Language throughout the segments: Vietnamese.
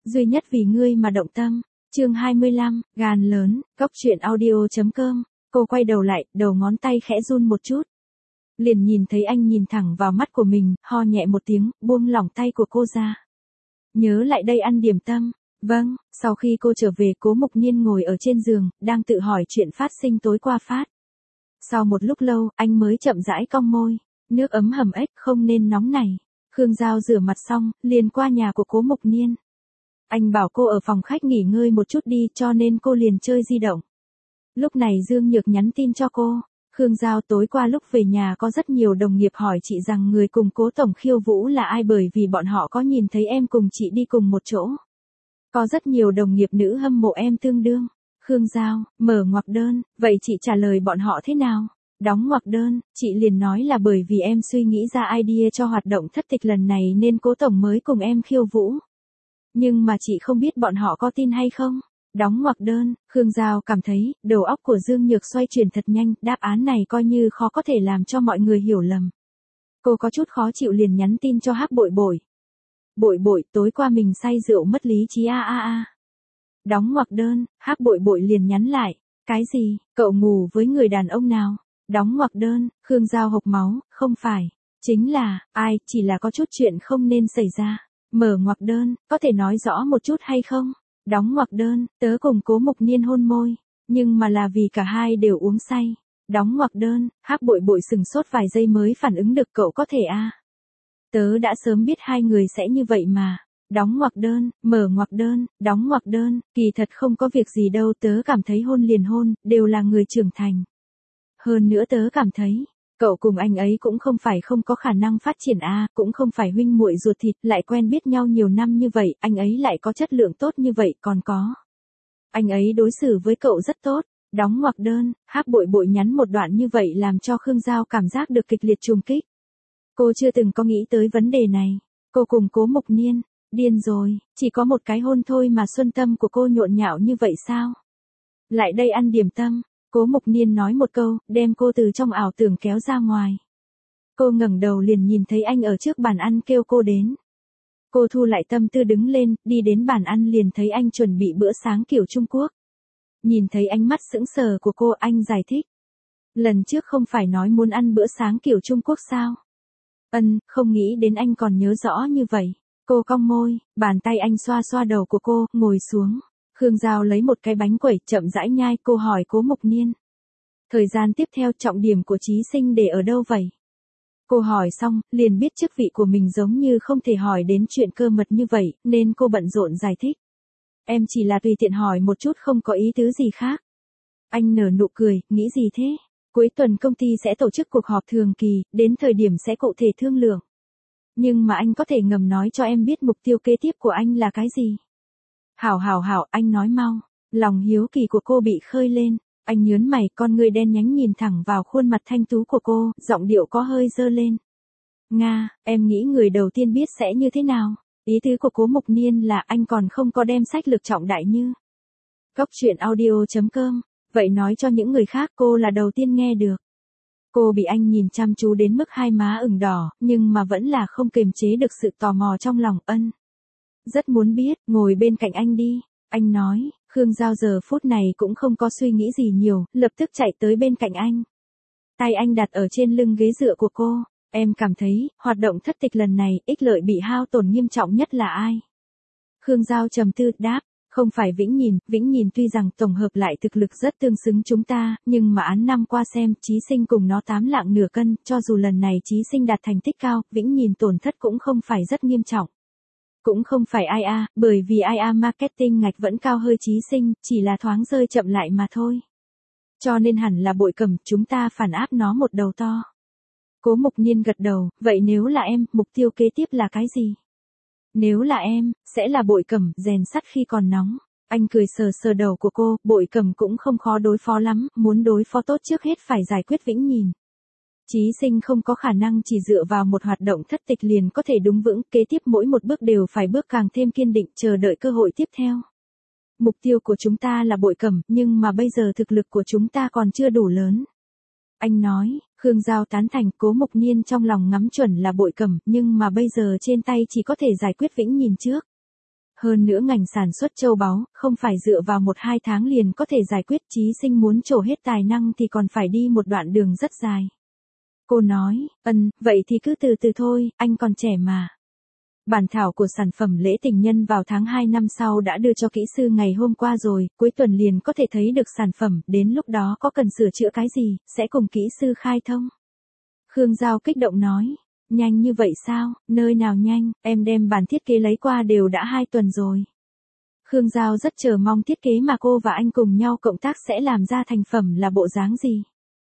duy nhất vì ngươi mà động tâm. Chương 25, gan lớn, Cóc truyện audio.com. Cô quay đầu lại, đầu ngón tay khẽ run một chút. Liền nhìn thấy anh nhìn thẳng vào mắt của mình, ho nhẹ một tiếng, buông lỏng tay của cô ra. Nhớ lại đây ăn điểm tâm. Vâng, sau khi cô trở về, Cố Mục Niên ngồi ở trên giường, đang tự hỏi chuyện phát sinh tối qua phát. Sau một lúc lâu, anh mới chậm rãi cong môi. Nước ấm hầm ếch không nên nóng này. Khương Giao rửa mặt xong, liền qua nhà của Cố Mục Niên. Anh bảo cô ở phòng khách nghỉ ngơi một chút đi, cho nên cô liền chơi di động. Lúc này Dương Nhược nhắn tin cho cô. Khương Giao, tối qua lúc về nhà có rất nhiều đồng nghiệp hỏi chị rằng người cùng Cố tổng khiêu vũ là ai, bởi vì bọn họ có nhìn thấy em cùng chị đi cùng một chỗ. Có rất nhiều đồng nghiệp nữ hâm mộ em tương đương. Khương Giao, mở ngoặc đơn, vậy chị trả lời bọn họ thế nào? Đóng ngoặc đơn, chị liền nói là bởi vì em suy nghĩ ra idea cho hoạt động thất tịch lần này nên Cố tổng mới cùng em khiêu vũ. Nhưng mà chị không biết bọn họ có tin hay không? Đóng ngoặc đơn, Khương Giao cảm thấy, đầu óc của Dương Nhược xoay chuyển thật nhanh, đáp án này coi như khó có thể làm cho mọi người hiểu lầm. Cô có chút khó chịu liền nhắn tin cho Hắc Bội Bội. Bội Bội, tối qua mình say rượu mất lý trí a. Đóng ngoặc đơn, Hắc Bội Bội liền nhắn lại. Cái gì, cậu ngủ với người đàn ông nào? Đóng ngoặc đơn, Khương Giao hộc máu, không phải. Chính là, ai, chỉ là có chút chuyện không nên xảy ra. Mở ngoặc đơn, có thể nói rõ một chút hay không? Đóng ngoặc đơn, tớ cùng Cố Mục Niên hôn môi. Nhưng mà là vì cả hai đều uống say. Đóng ngoặc đơn, Hắc Bội Bội sừng sốt vài giây mới phản ứng được, cậu có thể a? Tớ đã sớm biết hai người sẽ như vậy mà. Đóng ngoặc đơn, mở ngoặc đơn, đóng ngoặc đơn, kỳ thật không có việc gì đâu, tớ cảm thấy hôn liền hôn, đều là người trưởng thành. Hơn nữa tớ cảm thấy, cậu cùng anh ấy cũng không phải không có khả năng phát triển cũng không phải huynh muội ruột thịt, lại quen biết nhau nhiều năm như vậy, anh ấy lại có chất lượng tốt như vậy, còn có. Anh ấy đối xử với cậu rất tốt. Đóng ngoặc đơn, Hắc Bội Bội nhắn một đoạn như vậy làm cho Khương Giao cảm giác được kịch liệt trùng kích. Cô chưa từng có nghĩ tới vấn đề này. Cô cùng Cố Mục Niên, điên rồi, chỉ có một cái hôn thôi mà xuân tâm của cô nhộn nhạo như vậy sao? Lại đây ăn điểm tâm. Cố Mục Niên nói một câu, đem cô từ trong ảo tưởng kéo ra ngoài. Cô ngẩng đầu liền nhìn thấy anh ở trước bàn ăn kêu cô đến. Cô thu lại tâm tư đứng lên, đi đến bàn ăn liền thấy anh chuẩn bị bữa sáng kiểu Trung Quốc. Nhìn thấy ánh mắt sững sờ của cô, anh giải thích. Lần trước không phải nói muốn ăn bữa sáng kiểu Trung Quốc sao? Không nghĩ đến anh còn nhớ rõ như vậy. Cô cong môi, bàn tay anh xoa xoa đầu của cô, ngồi xuống. Khương Giao lấy một cái bánh quẩy, chậm rãi nhai, cô hỏi Cố Mục Niên. Thời gian tiếp theo trọng điểm của Chí Sinh để ở đâu vậy? Cô hỏi xong, liền biết chức vị của mình giống như không thể hỏi đến chuyện cơ mật như vậy, nên cô bận rộn giải thích. Em chỉ là tùy tiện hỏi một chút, không có ý tứ gì khác. Anh nở nụ cười, nghĩ gì thế? Cuối tuần công ty sẽ tổ chức cuộc họp thường kỳ, đến thời điểm sẽ cụ thể thương lượng. Nhưng mà anh có thể ngầm nói cho em biết mục tiêu kế tiếp của anh là cái gì? Hảo, anh nói mau. Lòng hiếu kỳ của cô bị khơi lên. Anh nhớn mày, con người đen nhánh nhìn thẳng vào khuôn mặt thanh tú của cô, giọng điệu có hơi dơ lên. Nga, em nghĩ người đầu tiên biết sẽ như thế nào? Ý tứ của Cố Mục Niên là anh còn không có đem sách lược trọng đại như. Cóc truyện audio.com. Vậy nói cho những người khác, cô là đầu tiên nghe được. Cô bị anh nhìn chăm chú đến mức hai má ửng đỏ, nhưng mà vẫn là không kiềm chế được sự tò mò trong lòng. Rất muốn biết, ngồi bên cạnh anh đi. Anh nói. Khương Giao giờ phút này cũng không có suy nghĩ gì nhiều, lập tức chạy tới bên cạnh anh. Tay anh đặt ở trên lưng ghế dựa của cô. Em cảm thấy, hoạt động thất tịch lần này, ích lợi bị hao tổn nghiêm trọng nhất là ai? Khương Giao trầm tư, đáp. Không phải Vĩnh Nhìn tuy rằng tổng hợp lại thực lực rất tương xứng chúng ta, nhưng mà án năm qua xem, Chí Sinh cùng nó 8 lạng nửa cân, cho dù lần này Chí Sinh đạt thành tích cao, Vĩnh Nhìn tổn thất cũng không phải rất nghiêm trọng. Cũng không phải IA, bởi vì IA marketing ngạch vẫn cao hơn Chí Sinh, chỉ là thoáng rơi chậm lại mà thôi. Cho nên hẳn là Bội Cẩm, chúng ta phản áp nó một đầu to. Cố Mục Niên gật đầu, vậy nếu là em, mục tiêu kế tiếp là cái gì? Nếu là em, sẽ là Bội Cẩm, rèn sắt khi còn nóng. Anh cười sờ sờ đầu của cô, Bội Cẩm cũng không khó đối phó lắm, muốn đối phó tốt trước hết phải giải quyết Vĩnh Nhìn. Chí Sinh không có khả năng chỉ dựa vào một hoạt động thất tịch liền có thể đúng vững, kế tiếp mỗi một bước đều phải bước càng thêm kiên định, chờ đợi cơ hội tiếp theo. Mục tiêu của chúng ta là Bội Cẩm, nhưng mà bây giờ thực lực của chúng ta còn chưa đủ lớn. Anh nói. Khương Giao tán thành. Cố Mục Niên trong lòng ngắm chuẩn là Bội Cẩm, nhưng mà bây giờ trên tay chỉ có thể giải quyết Vĩnh Nhìn trước. Hơn nữa ngành sản xuất châu báu, không phải dựa vào 1-2 tháng liền có thể giải quyết, Chí Sinh muốn trổ hết tài năng thì còn phải đi một đoạn đường rất dài. Cô nói, vậy thì cứ từ từ thôi, anh còn trẻ mà. Bản thảo của sản phẩm lễ tình nhân vào tháng 2 năm sau đã đưa cho kỹ sư ngày hôm qua rồi, cuối tuần liền có thể thấy được sản phẩm, đến lúc đó có cần sửa chữa cái gì, sẽ cùng kỹ sư khai thông. Khương Giao kích động nói, nhanh như vậy sao, nơi nào nhanh, em đem bản thiết kế lấy qua đều đã 2 tuần rồi. Khương Giao rất chờ mong thiết kế mà cô và anh cùng nhau cộng tác sẽ làm ra thành phẩm là bộ dáng gì.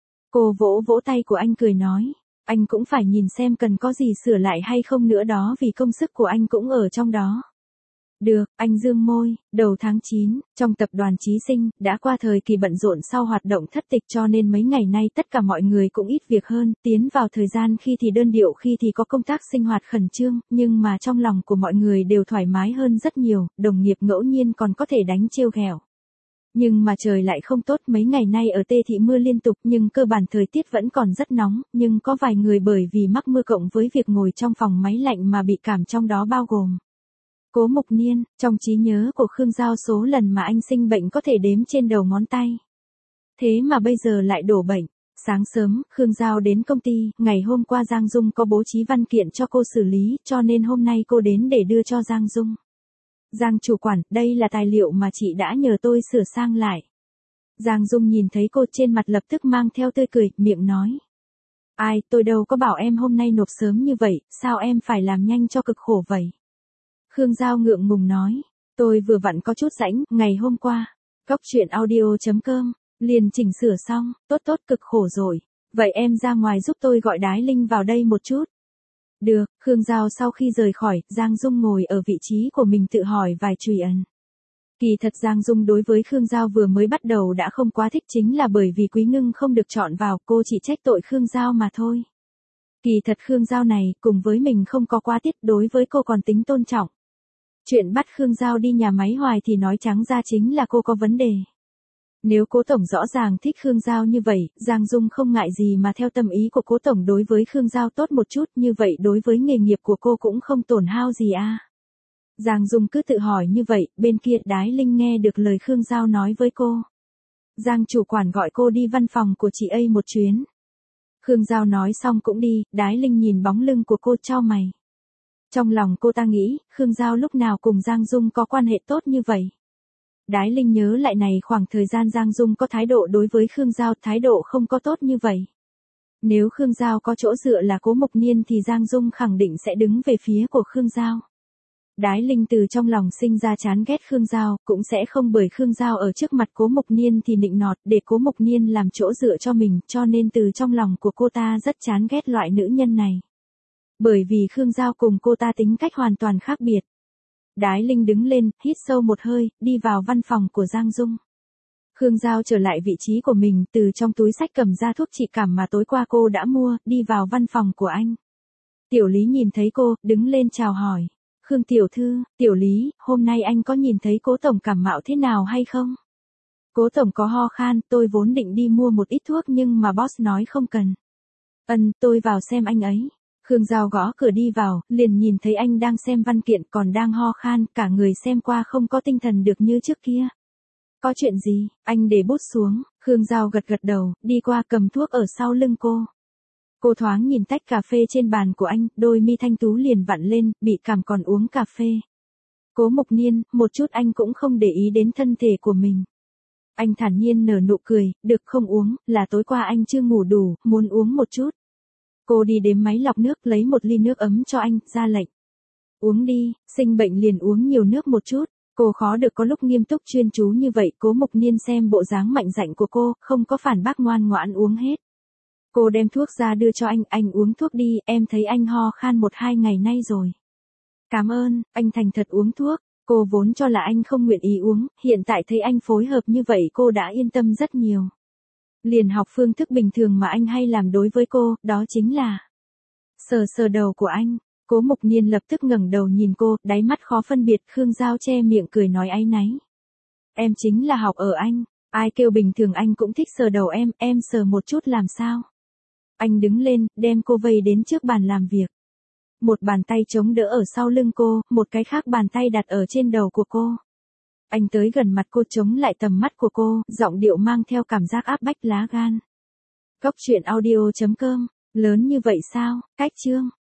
Cô vỗ vỗ tay của anh cười nói, anh cũng phải nhìn xem cần có gì sửa lại hay không nữa đó vì công sức của anh cũng ở trong đó. Được, anh dương môi, đầu tháng 9, trong tập đoàn Chí Sinh, đã qua thời kỳ bận rộn sau hoạt động thất tịch cho nên mấy ngày nay tất cả mọi người cũng ít việc hơn, tiến vào thời gian khi thì đơn điệu khi thì có công tác sinh hoạt khẩn trương, nhưng mà trong lòng của mọi người đều thoải mái hơn rất nhiều, đồng nghiệp ngẫu nhiên còn có thể đánh trêu ghẹo. Nhưng mà trời lại không tốt, mấy ngày nay ở Tê Thị mưa liên tục nhưng cơ bản thời tiết vẫn còn rất nóng, nhưng có vài người bởi vì mắc mưa cộng với việc ngồi trong phòng máy lạnh mà bị cảm, trong đó bao gồm Cố Mục Niên. Trong trí nhớ của Khương Giao số lần mà anh sinh bệnh có thể đếm trên đầu ngón tay. Thế mà bây giờ lại đổ bệnh. Sáng sớm, Khương Giao đến công ty, ngày hôm qua Giang Dung có bố trí văn kiện cho cô xử lý, cho nên hôm nay cô đến để đưa cho Giang Dung. Giang chủ quản, đây là tài liệu mà chị đã nhờ tôi sửa sang lại. Giang Dung nhìn thấy cô trên mặt lập tức mang theo tươi cười, miệng nói. Ai, tôi đâu có bảo em hôm nay nộp sớm như vậy, sao em phải làm nhanh cho cực khổ vậy? Khương Giao ngượng ngùng nói, tôi vừa vặn có chút rảnh, ngày hôm qua, coctruyện.audio.com, liền chỉnh sửa xong, tốt cực khổ rồi, vậy em ra ngoài giúp tôi gọi Đái Linh vào đây một chút. Được, Khương Giao sau khi rời khỏi, Giang Dung ngồi ở vị trí của mình tự hỏi vài truy ẩn. Kỳ thật Giang Dung đối với Khương Giao vừa mới bắt đầu đã không quá thích chính là bởi vì Quý Ngưng không được chọn vào, cô chỉ trách tội Khương Giao mà thôi. Kỳ thật Khương Giao này, cùng với mình không có quá tiết, đối với cô còn tính tôn trọng. Chuyện bắt Khương Giao đi nhà máy hoài thì nói trắng ra chính là cô có vấn đề. Nếu Cố Tổng rõ ràng thích Khương Giao như vậy, Giang Dung không ngại gì mà theo tâm ý của Cố Tổng đối với Khương Giao tốt một chút, như vậy đối với nghề nghiệp của cô cũng không tổn hao gì à. Giang Dung cứ tự hỏi như vậy, bên kia Đái Linh nghe được lời Khương Giao nói với cô. Giang chủ quản gọi cô đi văn phòng của chị ấy một chuyến. Khương Giao nói xong cũng đi, Đái Linh nhìn bóng lưng của cô chau mày. Trong lòng cô ta nghĩ, Khương Giao lúc nào cùng Giang Dung có quan hệ tốt như vậy. Đái Linh nhớ lại này khoảng thời gian Giang Dung có thái độ đối với Khương Giao, thái độ không có tốt như vậy. Nếu Khương Giao có chỗ dựa là Cố Mục Niên thì Giang Dung khẳng định sẽ đứng về phía của Khương Giao. Đái Linh từ trong lòng sinh ra chán ghét Khương Giao, cũng sẽ không bởi Khương Giao ở trước mặt Cố Mục Niên thì nịnh nọt để Cố Mục Niên làm chỗ dựa cho mình, cho nên từ trong lòng của cô ta rất chán ghét loại nữ nhân này. Bởi vì Khương Giao cùng cô ta tính cách hoàn toàn khác biệt. Đái Linh đứng lên, hít sâu một hơi, đi vào văn phòng của Giang Dung. Khương Giao trở lại vị trí của mình, từ trong túi xách cầm ra thuốc trị cảm mà tối qua cô đã mua, đi vào văn phòng của anh. Tiểu Lý nhìn thấy cô, đứng lên chào hỏi. Khương tiểu thư, Tiểu Lý, hôm nay anh có nhìn thấy Cố Tổng cảm mạo thế nào hay không? Cố Tổng có ho khan, tôi vốn định đi mua một ít thuốc nhưng mà boss nói không cần. Tôi vào xem anh ấy. Khương Giao gõ cửa đi vào, liền nhìn thấy anh đang xem văn kiện còn đang ho khan, cả người xem qua không có tinh thần được như trước kia. Có chuyện gì, anh để bút xuống, Khương Giao gật đầu, đi qua cầm thuốc ở sau lưng cô. Cô thoáng nhìn tách cà phê trên bàn của anh, đôi mi thanh tú liền vặn lên, bị cảm còn uống cà phê. Cố Mục Niên, một chút anh cũng không để ý đến thân thể của mình. Anh thản nhiên nở nụ cười, được không uống, là tối qua anh chưa ngủ đủ, muốn uống một chút. Cô đi đến máy lọc nước lấy một ly nước ấm cho anh, ra lệnh. Uống đi, sinh bệnh liền uống nhiều nước một chút. Cô khó được có lúc nghiêm túc chuyên chú như vậy. Cố Mục Niên xem bộ dáng mạnh dạn của cô, không có phản bác, ngoan ngoãn uống hết. Cô đem thuốc ra đưa cho anh uống thuốc đi, em thấy anh ho khan 1-2 ngày nay rồi. Cảm ơn, anh thành thật uống thuốc. Cô vốn cho là anh không nguyện ý uống, hiện tại thấy anh phối hợp như vậy cô đã yên tâm rất nhiều. Liền học phương thức bình thường mà anh hay làm đối với cô, đó chính là sờ đầu của anh. Cố Mục Niên lập tức ngẩng đầu nhìn cô, đáy mắt khó phân biệt. Khương Giao che miệng cười nói áy náy. Em chính là học ở anh, ai kêu bình thường anh cũng thích sờ đầu em sờ một chút làm sao. Anh đứng lên, đem cô vây đến trước bàn làm việc. Một bàn tay chống đỡ ở sau lưng cô, một cái khác bàn tay đặt ở trên đầu của cô. Anh tới gần mặt cô chống lại tầm mắt của cô, giọng điệu mang theo cảm giác áp bách lá gan. Cốc truyện audio.com, lớn như vậy sao, cách chương.